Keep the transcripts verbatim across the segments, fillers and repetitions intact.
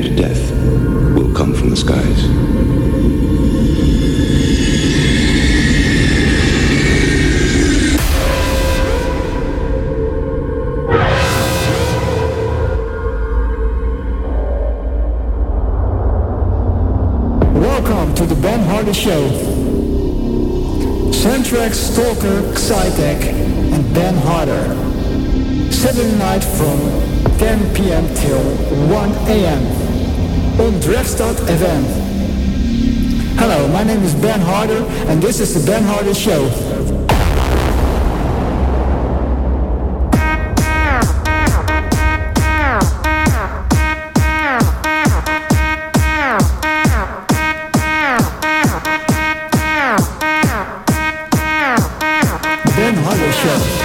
and death will come from the skies. Welcome to the Ben Hardy Show. Soundtracks, Stalker, Psytech, and Ben Harder. Saturday night from ten p.m. till one a.m. on Dragstad F M. Hello, my name is Ben Harder, and this is the Ben Harder Show. Ben Harder Show.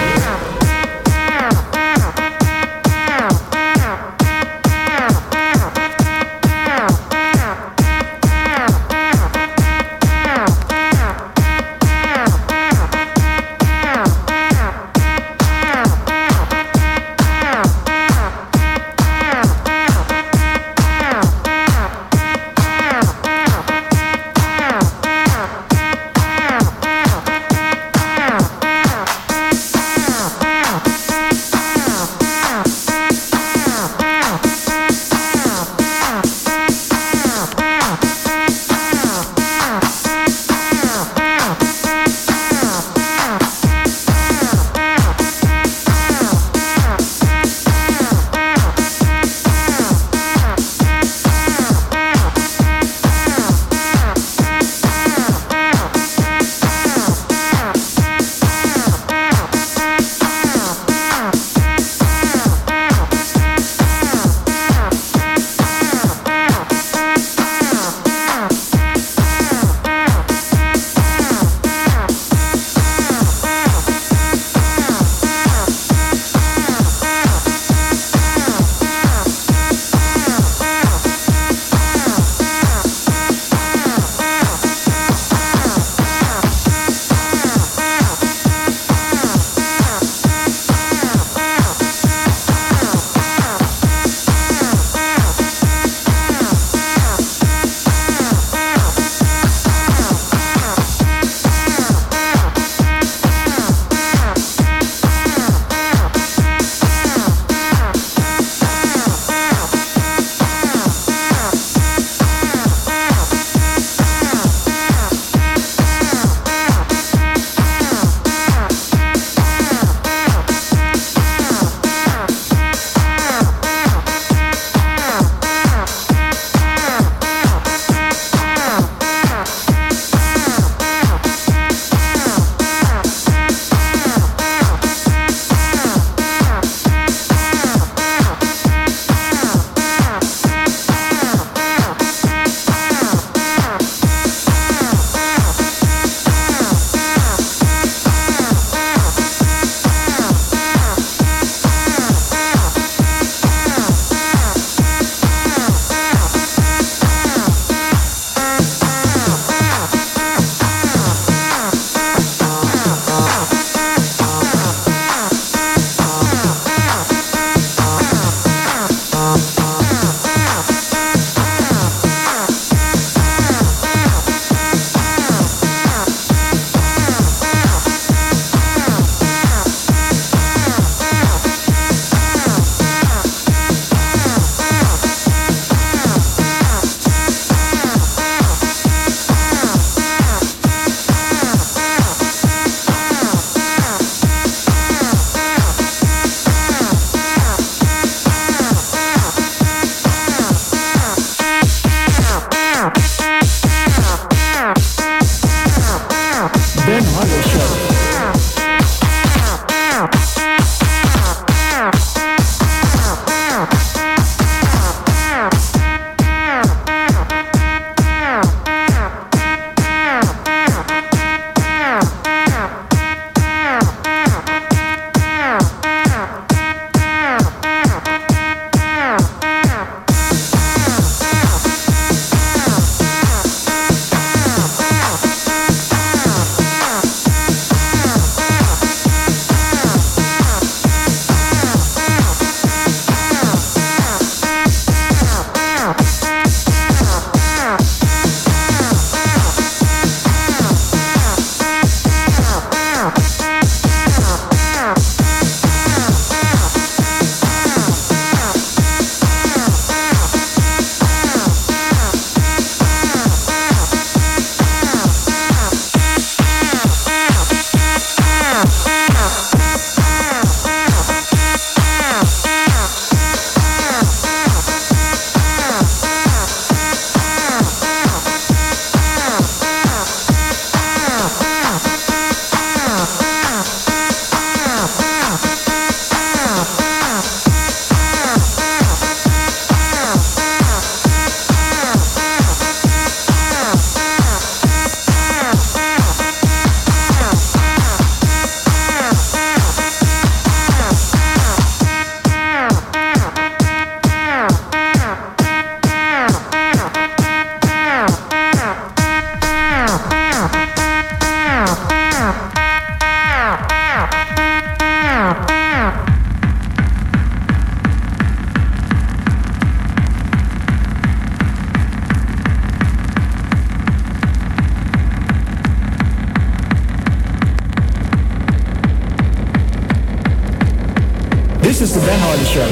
This is the Ben Hardy Show.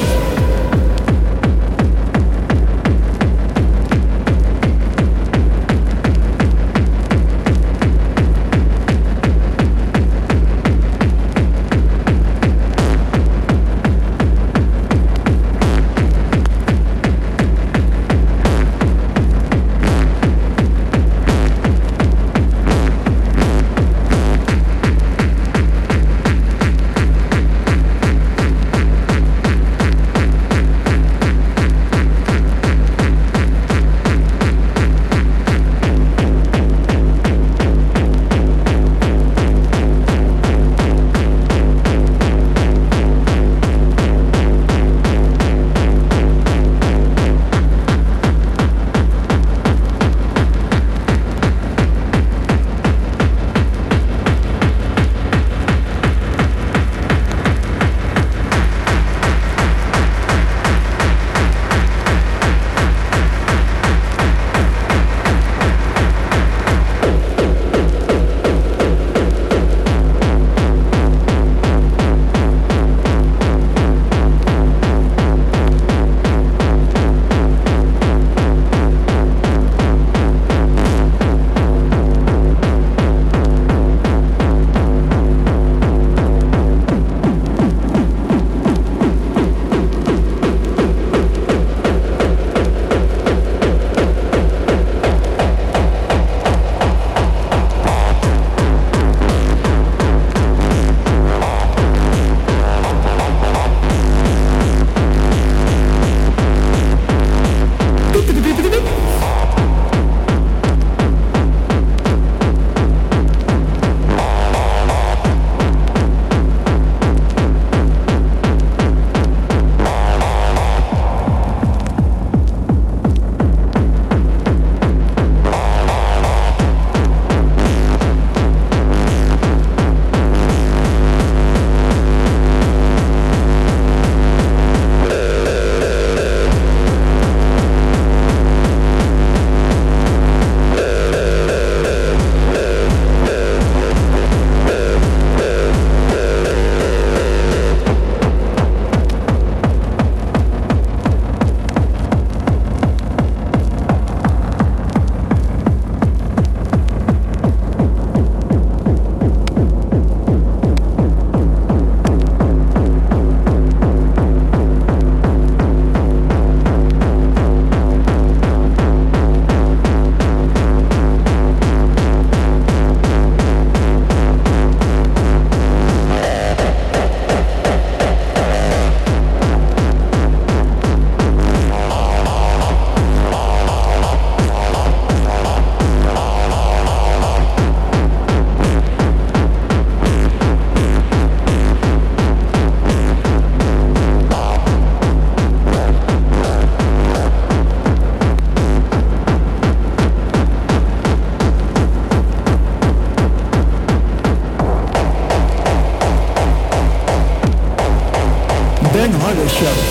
Ben Hardy Show.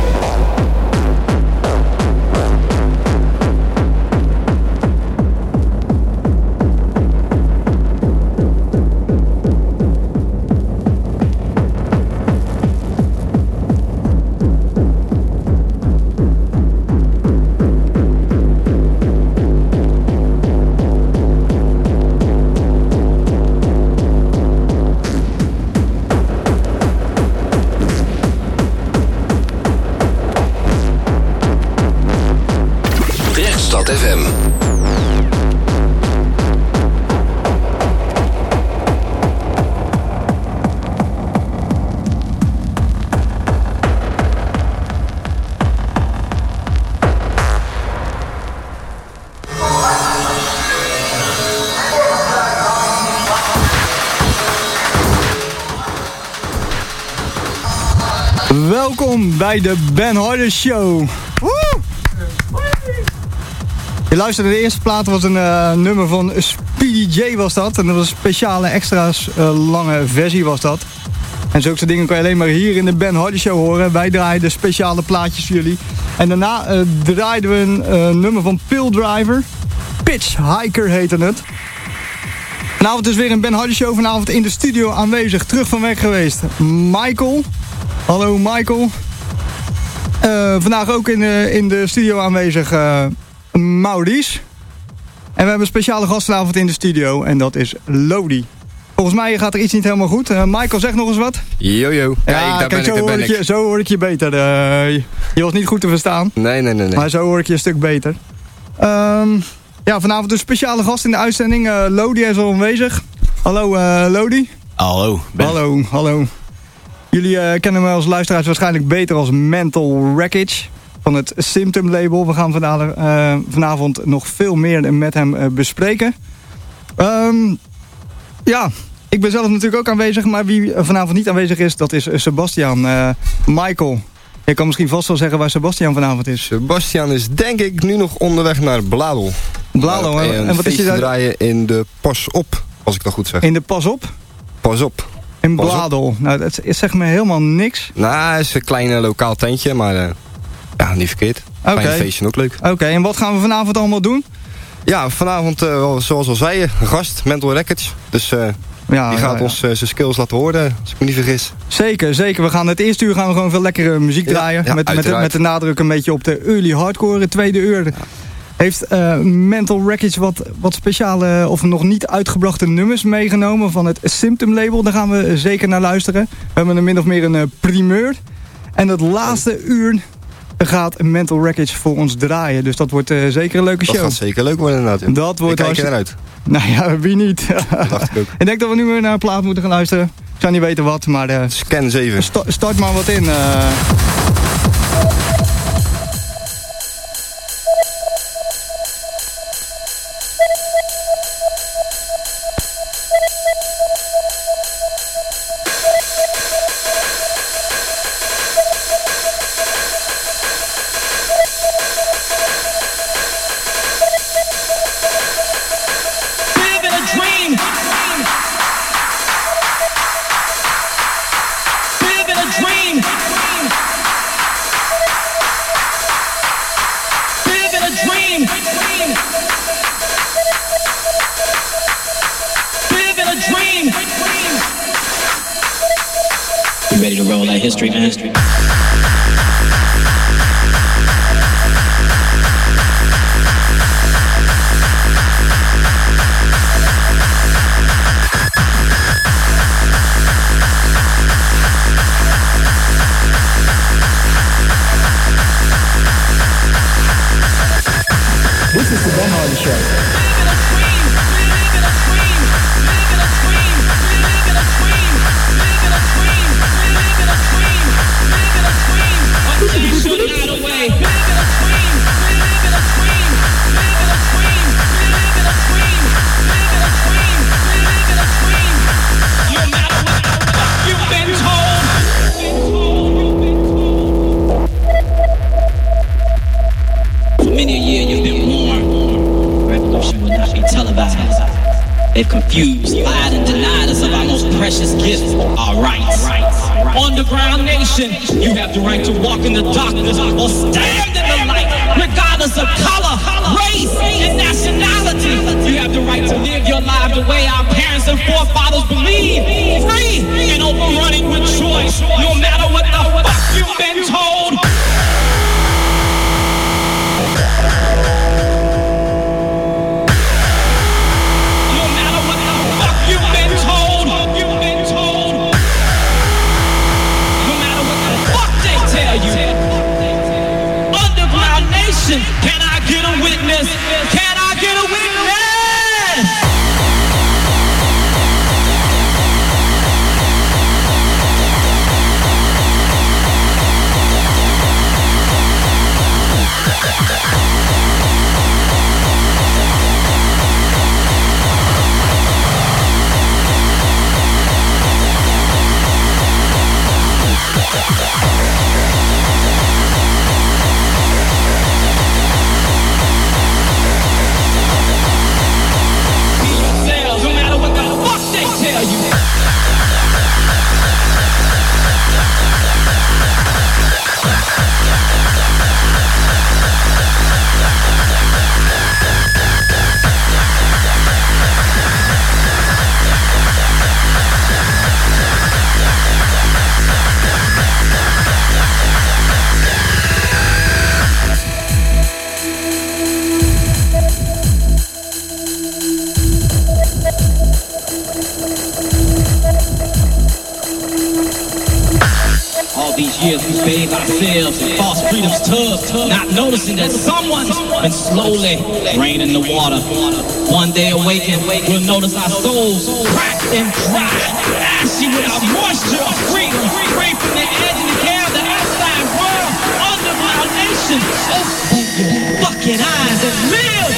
F M. Welkom bij de Ben Hardy Show. Woe! Je luisterde, de eerste plaat was een uh, nummer van Speedy J was dat. En dat was een speciale extra's uh, lange versie was dat. En zulke dingen kan je alleen maar hier in de Ben Hardy Show horen. Wij draaiden speciale plaatjes voor jullie. En daarna uh, draaiden we een uh, nummer van Pill Driver. Pitch Hiker heette het. Vanavond is weer een Ben Hardy Show. Vanavond in de studio aanwezig. Terug van weg geweest. Michael. Hallo Michael. Uh, vandaag ook in, uh, in de studio aanwezig uh, Maurice. En we hebben een speciale gast vanavond in de studio en dat is Lodi. Volgens mij gaat er iets niet helemaal goed. Uh, Michael, zeg nog eens wat. Jojo. Kijk, ja, daar kijk, ben zo, ik, daar hoor ben ik je, zo hoor ik je beter. Uh, je, je was niet goed te verstaan. Nee, nee, nee. nee. Maar zo hoor ik je een stuk beter. Um, ja, vanavond een speciale gast in de uitzending. Uh, Lodi is al aanwezig. Hallo uh, Lodi. Hallo. Ben. Hallo, hallo. Jullie uh, kennen me als luisteraars waarschijnlijk beter als Mental Wreckage van het Symptom label. We gaan vanavond, uh, vanavond nog veel meer met hem uh, bespreken. Um, ja, ik ben zelf natuurlijk ook aanwezig, maar wie vanavond niet aanwezig is, dat is Sebastian. Uh, Michael, je kan misschien vast wel zeggen waar Sebastian vanavond is. Sebastian is denk ik nu nog onderweg naar Bladel. Bladel, en, en wat is je daar? Draaien in de Pas Op, als ik dat goed zeg. In de Pas Op? Pas Op. In Bladel. Nou, dat zegt me helemaal niks. Nou, het is een klein uh, lokaal tentje, maar uh, ja, niet verkeerd. Oké. Klein feestje, ook leuk. Oké, okay, en wat gaan we vanavond allemaal doen? Ja, vanavond, uh, zoals al zei je, een gast, Mental Records. Dus uh, ja, die gaat ja, ja. ons uh, zijn skills laten horen, als ik me niet vergis. Zeker, zeker. We gaan het eerste uur gaan we gewoon veel lekkere muziek draaien. Ja, ja, met, met, de, met de nadruk een beetje op de early hardcore. Het tweede uur ja. heeft uh, Mental Wreckage wat, wat speciale of nog niet uitgebrachte nummers meegenomen van het Symptom label. Daar gaan we zeker naar luisteren. We hebben een min of meer een uh, primeur. En het laatste uur gaat Mental Wreckage voor ons draaien. Dus dat wordt uh, zeker een leuke show. Dat gaat zeker leuk worden inderdaad. Ja. Dat wordt ik kijk hartstikke... eruit. Nou ja, wie niet? Dat dacht ik ook. Ik denk dat we nu weer naar een plaat moeten gaan luisteren. Ik zou niet weten wat, maar... Uh, Scan zeven. Sta start maar wat in. Uh... History, man. History. This is the Ben Hardy Show. They've confused, lied, and denied us of our most precious gift, our rights. Underground nation, you have the right to walk in the darkness or stand in the light, regardless of color, race, and nationality. You have the right to live your life the way our parents and forefathers believe, free and overrunning with choice, no matter what the fuck you've been told. Can I get a witness? Can I get a witness? these years we bathe ourselves in false freedom's tub, not noticing that someone's been slowly draining the water. One day awakened, we'll notice our souls cracked and dry, ashy without moisture of freedom, free from the edge and the care of the outside world, underground nation. Open your fucking eyes and live.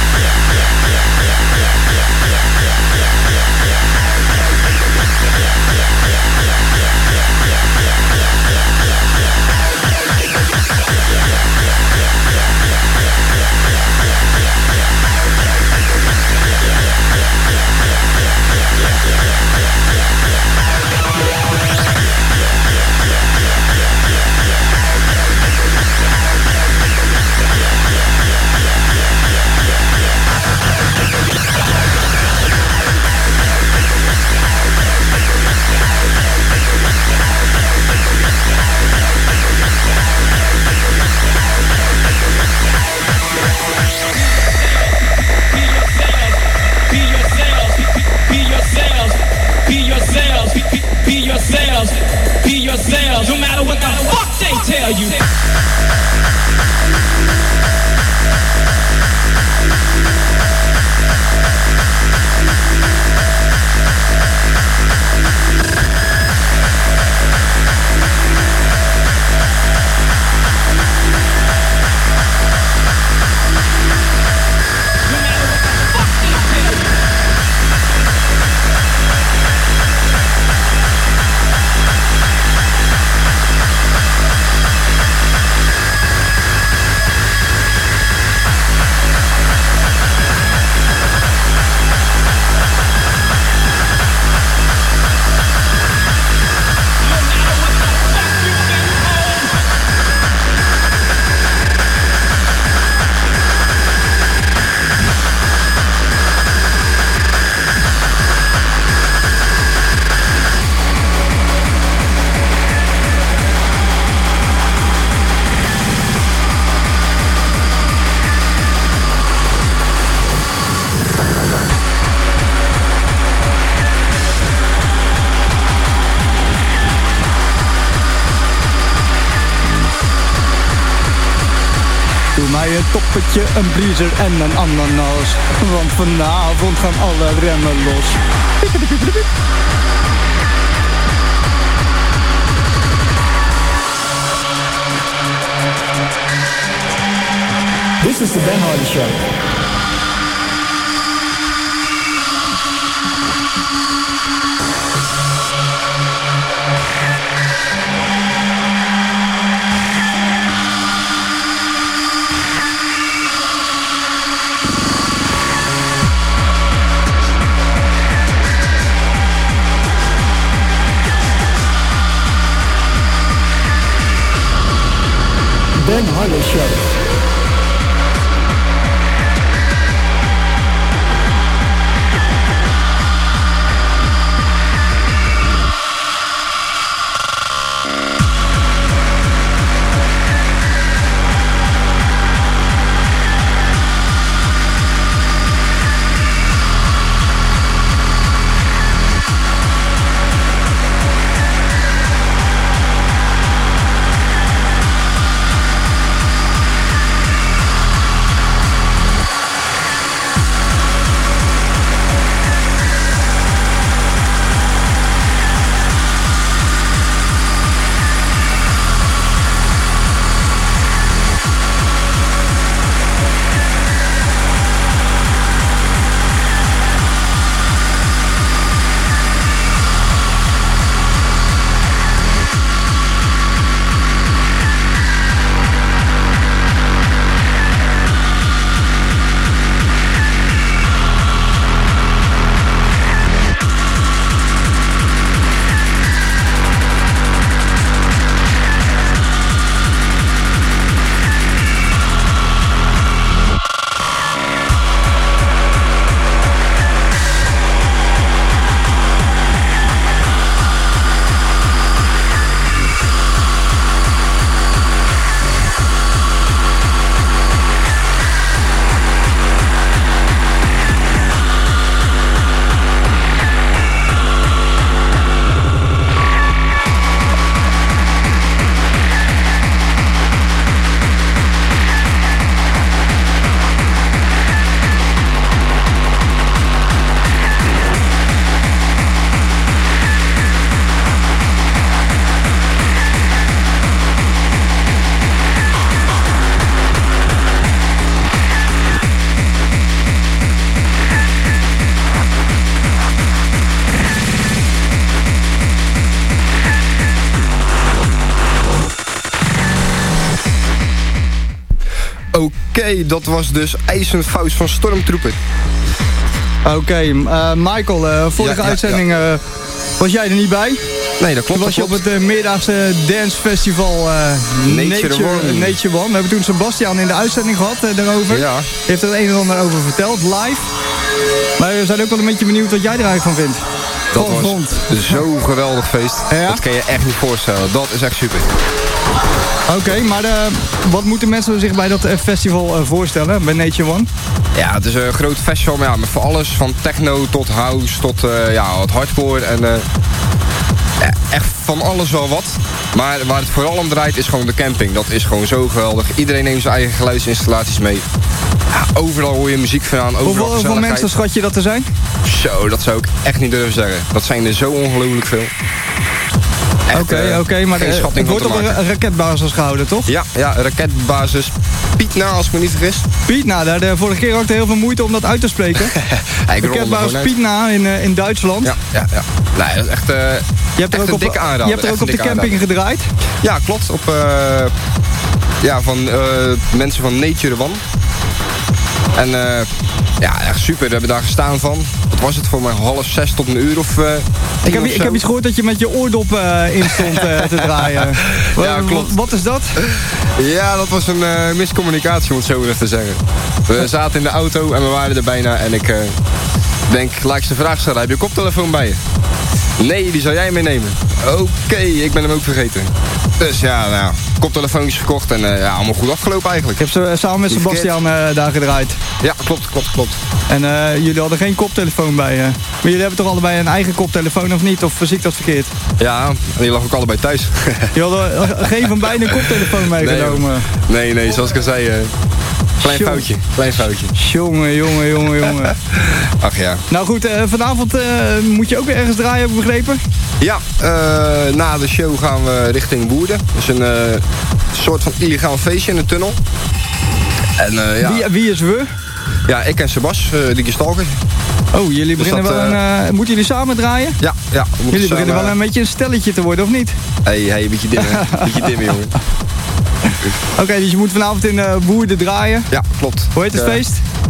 Be yourselves, no matter what the fuck they tell you. Een toppetje, een breezer en een ananas. Want vanavond gaan alle remmen los. This is the Ben Hardy Show. Ben Hardy Show. okay, dat was dus IJzenfaust van Stormtrooper. Oké, okay, uh, Michael, uh, vorige ja, ja, uitzending ja. Uh, was jij er niet bij? Nee, dat klopt. Toen was dat je klopt. op het uh, meerdaagse dancefestival uh, Nature, Nature, One. Nature One. We hebben toen Sebastian in de uitzending gehad uh, daarover. Ja. Hij heeft er het een en ander over verteld, live. Maar we zijn ook wel een beetje benieuwd wat jij er eigenlijk van vindt. Dat was rond. Zo'n geweldig feest. Ja? Dat kan je echt niet voorstellen. Dat is echt super. Oké, okay, maar uh, wat moeten mensen zich bij dat uh, festival uh, voorstellen, bij Nature One? Ja, het is een groot festival ja, met voor alles, van techno tot house tot uh, ja, wat hardcore en uh, ja, echt van alles wel wat. Maar waar het vooral om draait is gewoon de camping. Dat is gewoon zo geweldig. Iedereen neemt zijn eigen geluidsinstallaties mee. Ja, overal hoor je muziek vandaan. Hoeveel, hoeveel mensen schat je dat er zijn? Zo, dat zou ik echt niet durven zeggen. Dat zijn er zo ongelooflijk veel. Oké, oké, uh, okay, maar de, het wordt op een raketbasis gehouden, toch? Ja, ja, raketbasis Pietna, als ik me niet vergis. Pietna, daar de vorige keer had ik er heel veel moeite om dat uit te spreken. Ja, raketbasis Pietna in, uh, in Duitsland. Ja, ja, ja. Nee, dat is echt, uh, je hebt er echt ook een op, dikke aanrader. Je hebt er ook op de camping aanrader. gedraaid? Ja, klopt. Op uh, ja, van uh, mensen van Nature One. En uh, ja, echt super. We hebben daar gestaan van. Wat was het voor mij? Half zes tot een uur of uh, ik, heb, ik heb iets gehoord dat je met je oordop uh, in stond uh, te draaien. Ja, klopt. Wat is dat? Ja, dat was een uh, miscommunicatie, om het zo even te zeggen. We zaten in de auto en we waren er bijna. En ik uh, denk, laat ik de vraag stellen. Heb je koptelefoon bij je? Nee, die zou jij meenemen. Oké, okay, ik ben hem ook vergeten. Dus ja, nou, koptelefoontjes gekocht en uh, ja, allemaal goed afgelopen eigenlijk. Ik heb ze samen met Sebastian uh, daar gedraaid. Ja, klopt, klopt, klopt. En uh, jullie hadden geen koptelefoon bij je. Uh. Maar jullie hebben toch allebei een eigen koptelefoon of niet? Of zie ik dat verkeerd? Ja, en die lag ook allebei thuis. Je hadden uh, geen van beiden een koptelefoon meegenomen? Nee, nee, nee, zoals ik al zei... Uh, Klein Jong. foutje, klein foutje. Jongen, jongen, jongen, jongen. Ach ja. Nou goed, uh, vanavond uh, moet je ook weer ergens draaien, heb ik begrepen? Ja, uh, na de show gaan we richting Woerden. Dat is een uh, soort van illegaal feestje in de tunnel. En, uh, ja. wie, wie is we? Ja, ik en Sebas, uh, Dickie Stalker. Oh, jullie beginnen dus dat, wel een... Uh, moeten jullie samen draaien? Ja, ja. We jullie samen, beginnen wel een beetje een stelletje te worden, of niet? Hé, hey, hey, een beetje dimmen. Een beetje dimmen, jongen. Oké, okay, dus je moet vanavond in uh, Woerden draaien. Ja, klopt. Hoe heet het uh, feest?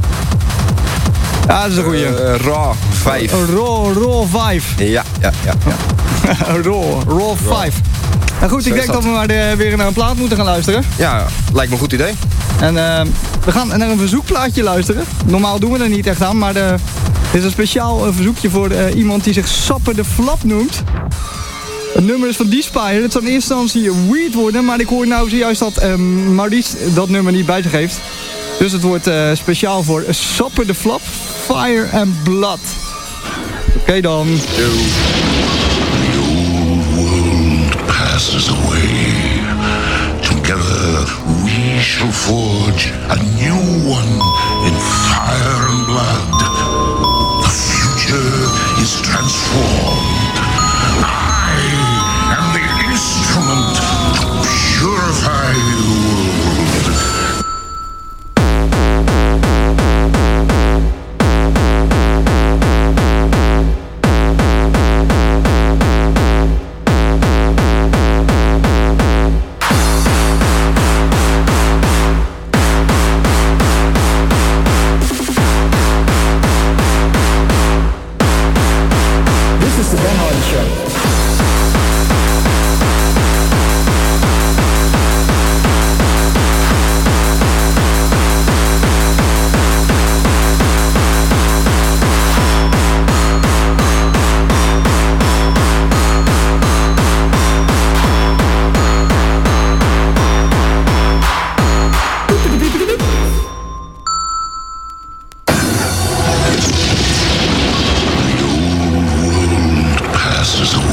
Ja, dat is een goeie. Uh, Raw vijf. Uh, Raw, Raw vijf. Ja, ja, ja. ja. Raw, Raw vijf. Nou goed, Zo ik denk dat. dat we maar de, weer naar een plaat moeten gaan luisteren. Ja, lijkt me een goed idee. En uh, we gaan naar een verzoekplaatje luisteren. Normaal doen we er niet echt aan, maar de, dit is een speciaal uh, verzoekje voor uh, iemand die zich Sapper de Flap noemt. Het nummer is van D-Spire. Het zou in eerste instantie weird worden, maar ik hoor nou zojuist dat uh, Maurice dat nummer niet bij zich heeft. Dus het wordt uh, speciaal voor Sapper de Flap, Fire and Blood. Oké okay, dan. Yo. The old world passes away. Together we shall forge a new one in fire and blood. The future is transformed. I am the instrument to purify the world. Passes away.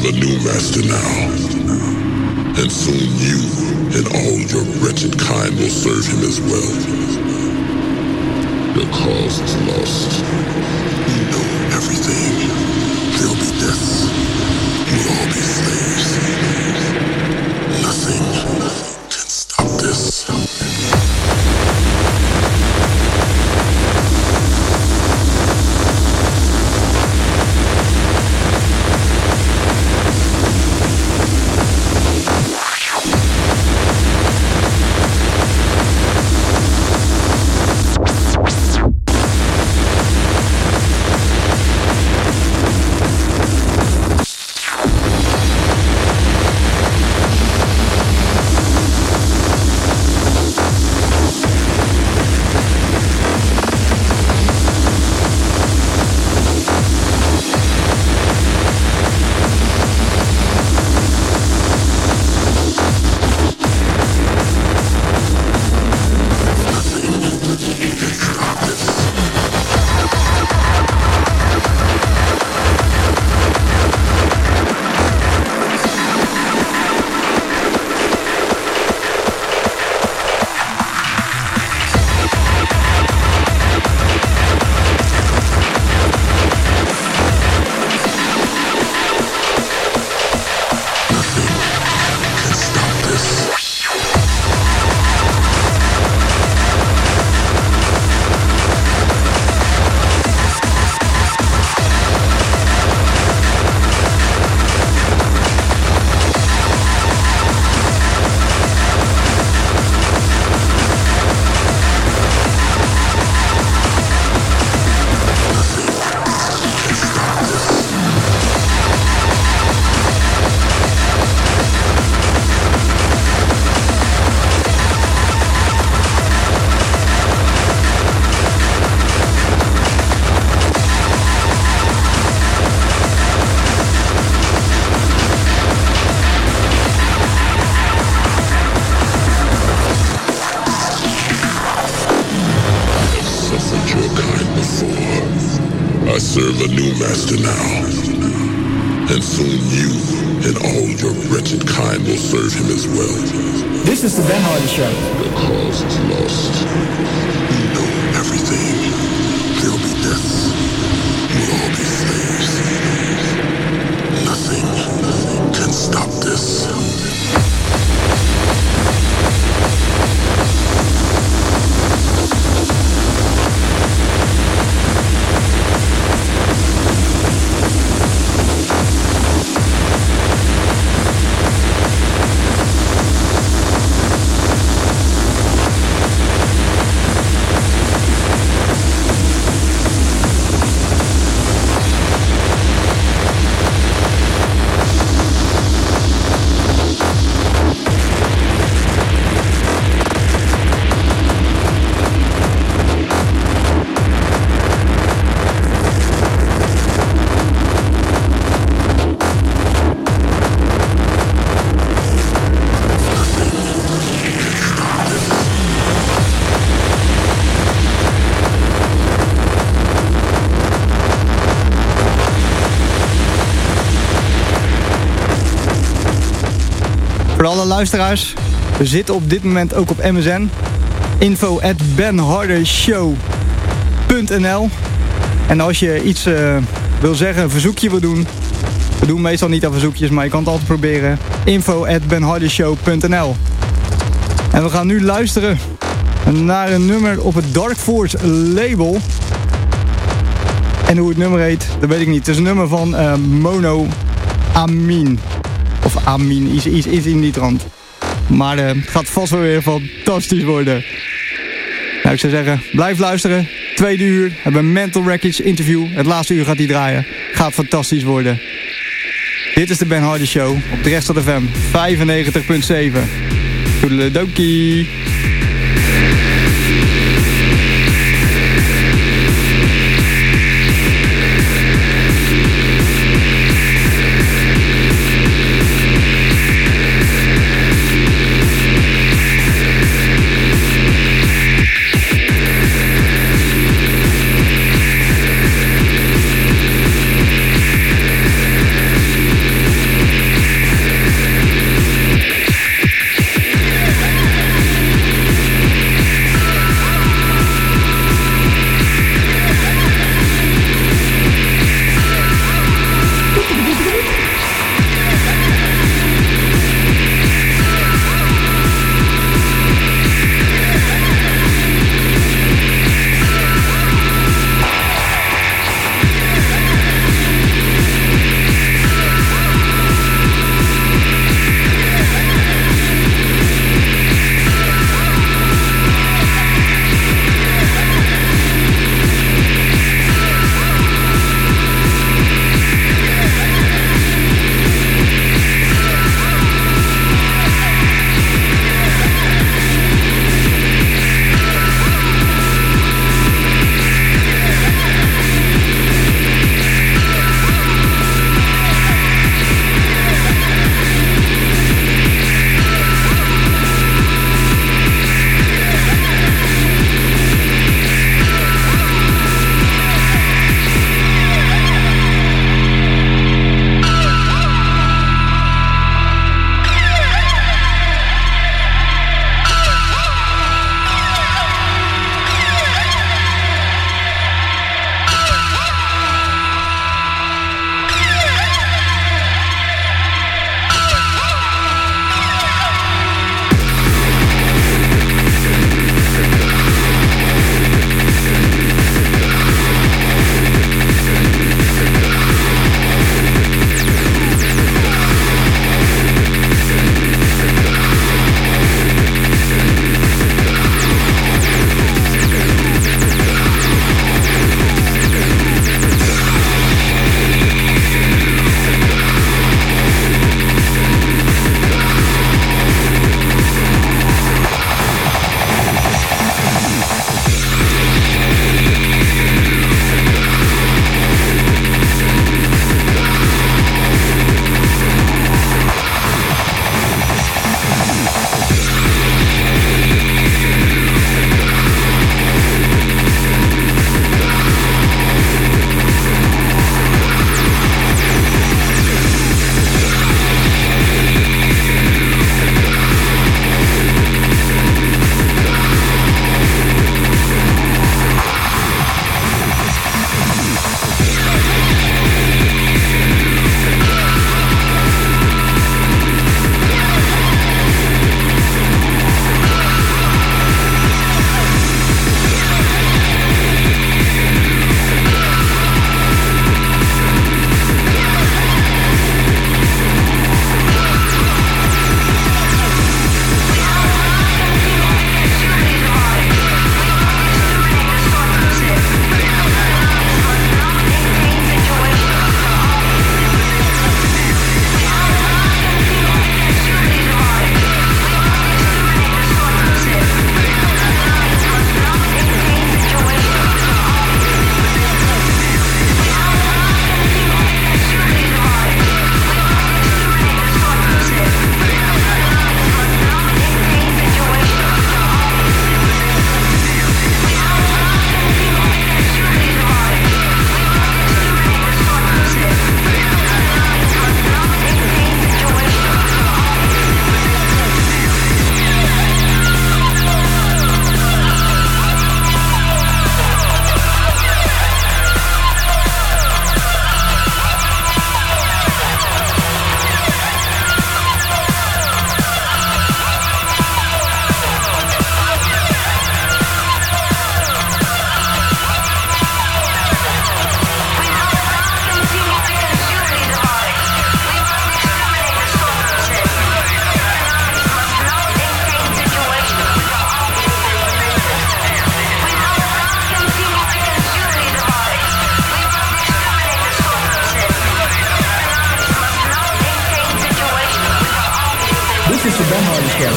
a new master now, and soon you and all your wretched kind will serve him as well. Your cause is lost. You know everything. There'll be death. We'll all be slaves. Nothing can stop this. Serve a new master now, and soon you and all your wretched kind will serve him as well. This is the Ben Hardy Show. Your cause is lost. You know everything. There'll be death. We'll all be slaves. Nothing can stop this. Voor alle luisteraars, we zitten op dit moment ook op M S N. info at ben harder show punt n l. En als je iets uh, wil zeggen, een verzoekje wil doen. We doen meestal niet aan verzoekjes, maar je kan het altijd proberen. info at ben harder show punt n l. En we gaan nu luisteren naar een nummer op het Dark Force label. En hoe het nummer heet, dat weet ik niet. Het is een nummer van uh, Mono Amin. Of Amin, iets, iets, iets in die trant. Maar uh, het gaat vast wel weer fantastisch worden. Nou, ik zou zeggen, blijf luisteren. Tweede uur hebben we een Mental Wreckage interview. Het laatste uur gaat die draaien. Gaat fantastisch worden. Dit is de Ben Hardy Show op de Rest F M vijfennegentig punt zeven. Toedeledokie.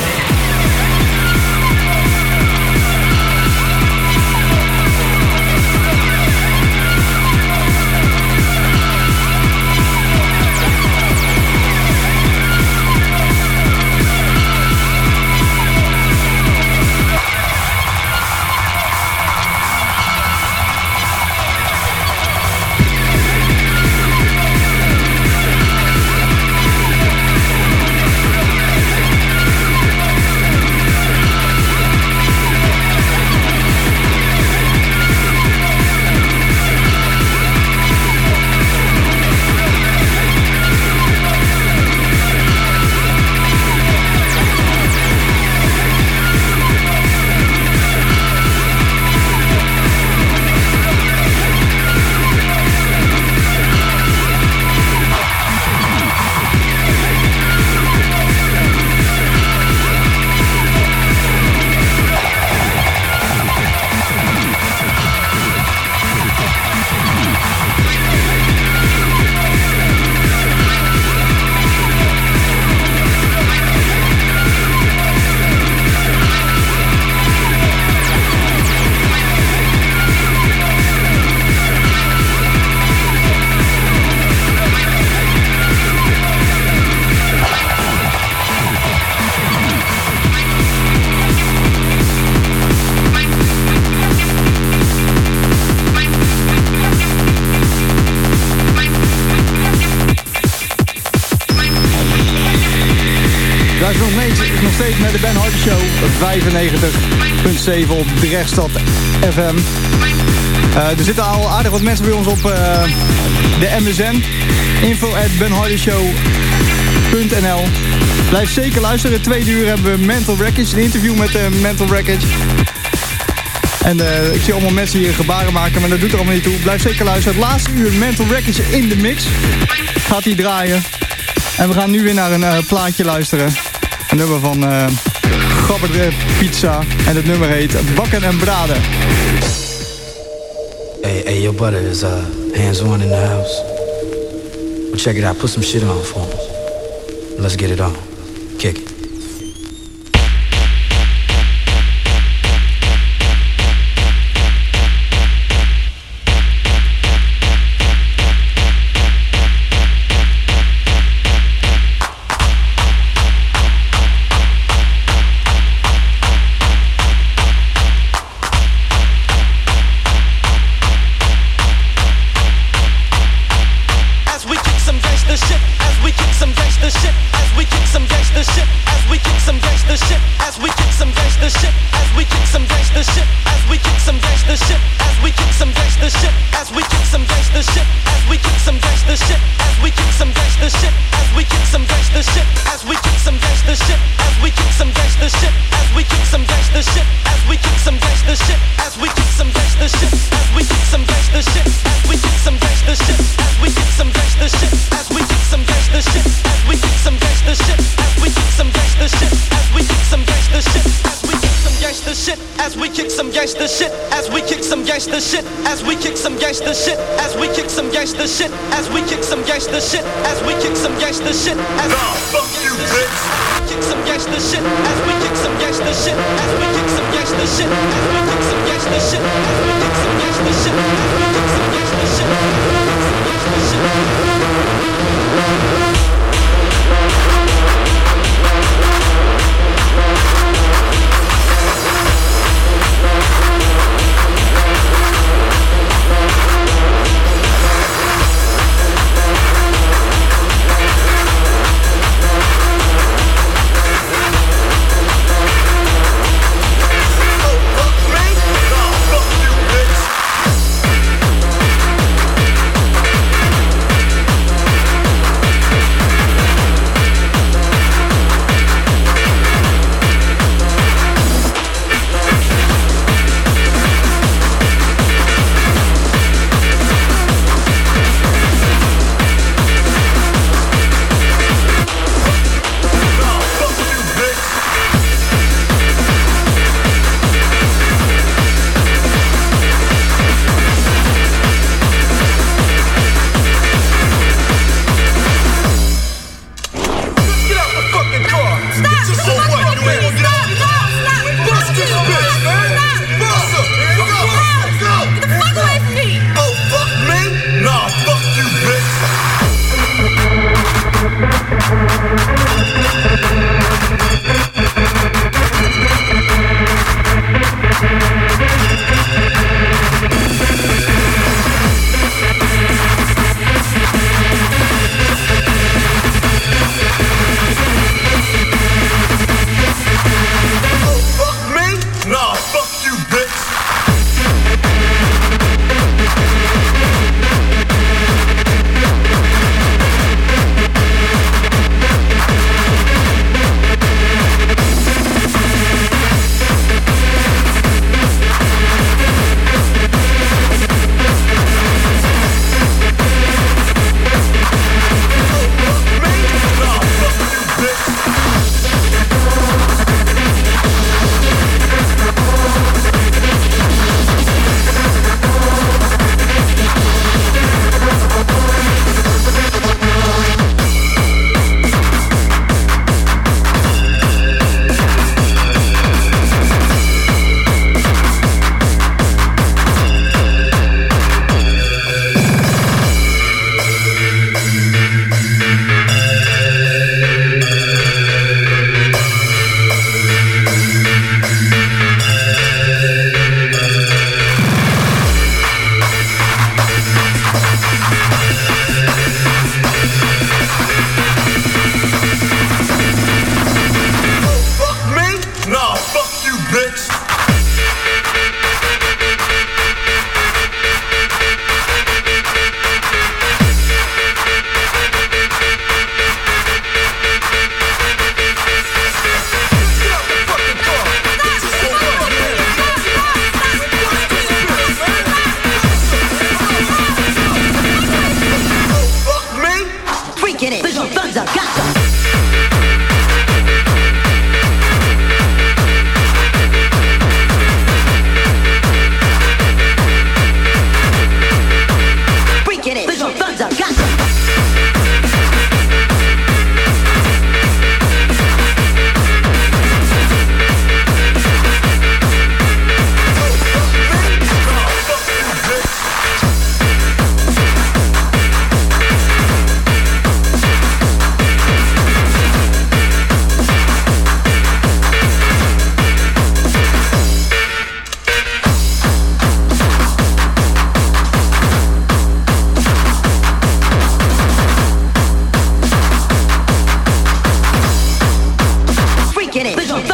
nog steeds met de Ben Hardy Show vijfennegentig komma zeven op Drechtstad F M. Uh, er zitten al aardig wat mensen bij ons op uh, de M S N. info at ben hardy show punt n l. Blijf zeker luisteren. Tweede uur hebben we Mental Wreckage. Een interview met uh, Mental Wreckage. En uh, ik zie allemaal mensen hier gebaren maken, maar dat doet er allemaal niet toe. Blijf zeker luisteren. Het laatste uur Mental Wreckage in de mix. Gaat hij draaien. En we gaan nu weer naar een uh, plaatje luisteren. Een nummer van uh, Gabber Pizza. En het nummer heet Bakken en Braden. Hey, hey, your butter is uh, hands-on in the house. Well, check it out. Put some shit on for him. Let's get it on. Kick it.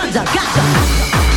ganja, ganja.